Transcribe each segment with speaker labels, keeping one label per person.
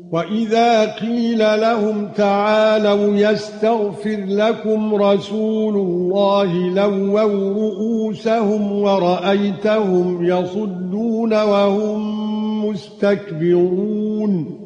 Speaker 1: وَإِذَا قِيلَ لَهُمْ تَعَالَوْا يَسْتَغْفِرْ لَكُمْ رَسُولُ اللَّهِ لَوَّوْا رُءُوسَهُمْ وَرَأَيْتَهُمْ يَصُدُّونَ وَهُمْ مُسْتَكْبِرُونَ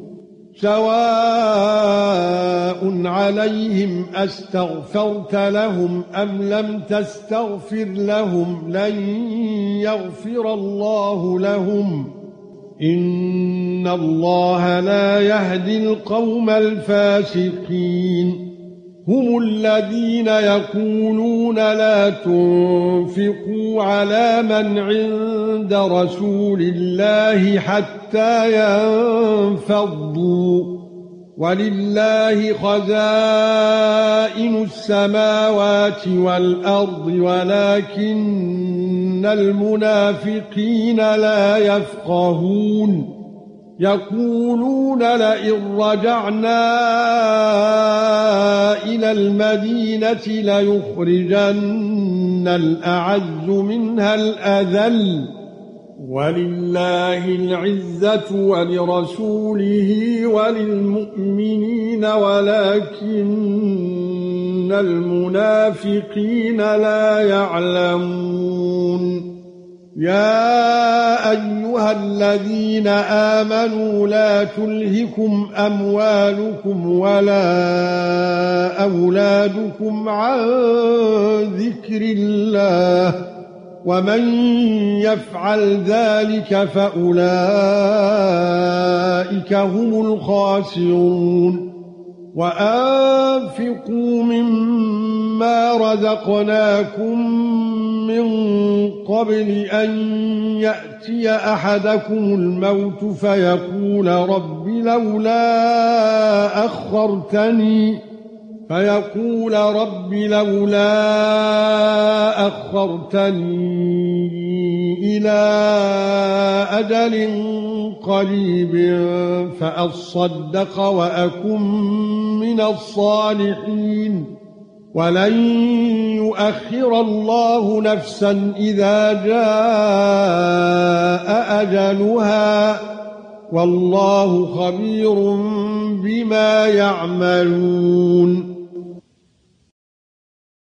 Speaker 1: سَوَاءٌ عَلَيْهِمْ أَسْتَغْفَرْتَ لَهُمْ أَمْ لَمْ تَسْتَغْفِرْ لَهُمْ لَن يَغْفِرَ اللَّهُ لَهُمْ إِنَّ اللَّهَ لَا يَهْدِي الْقَوْمَ الْفَاسِقِينَ هُمُ الَّذِينَ يَقُولُونَ لَا تُنفِقُوا عَلَى مَنْ عِندَ رَسُولِ اللَّهِ حَتَّى يَنفَضُّوا وَلِلَّهِ خَزَائِنُ السَّمَاوَاتِ وَالْأَرْضِ وَلَكِنَّ الْمُنَافِقِينَ لَا يَفْقَهُونَ يَقُولُونَ لَئِن رَّجَعْنَا إِلَى الْمَدِينَةِ لَيُخْرِجَنَّ الْأَعَزُّ مِنْهَا الْأَذَلَّ وَلِلَّهِ الْعِزَّةُ وَلِرَسُولِهِ وَلِلْمُؤْمِنِينَ وَلَكِنَّ الْمُنَافِقِينَ لا يَعْلَمُونَ يَا أَيُّهَا الَّذِينَ آمَنُوا لَا تُلْهِكُمْ أَمْوَالُكُمْ وَلَا أَوْلَادُكُمْ عَن ذِكْرِ اللَّهِ وَمَن يَفْعَلْ ذَلِكَ فَأُولَئِكَ هُمُ الْخَاسِرُونَ وَأَنفِقُوا مِمَّا رَزَقْنَاكُم مِّن قَبْلِ أَن يَأْتِيَ أَحَدَكُمُ الْمَوْتُ فَيَقُولَ رَبِّ لَوْلَا أَخَّرْتَنِي إِلَى أَجَلٍ قَرِيبٍ فَأَصَّدَّقَ وَأَكُن مِّنَ الصَّالِحِينَ وَلَن يُؤَخِّرَ اللَّهُ نَفْسًا إِذَا جَاءَ أَجَلُهَا وَاللَّهُ خَبِيرٌ بِمَا يَعْمَلُونَ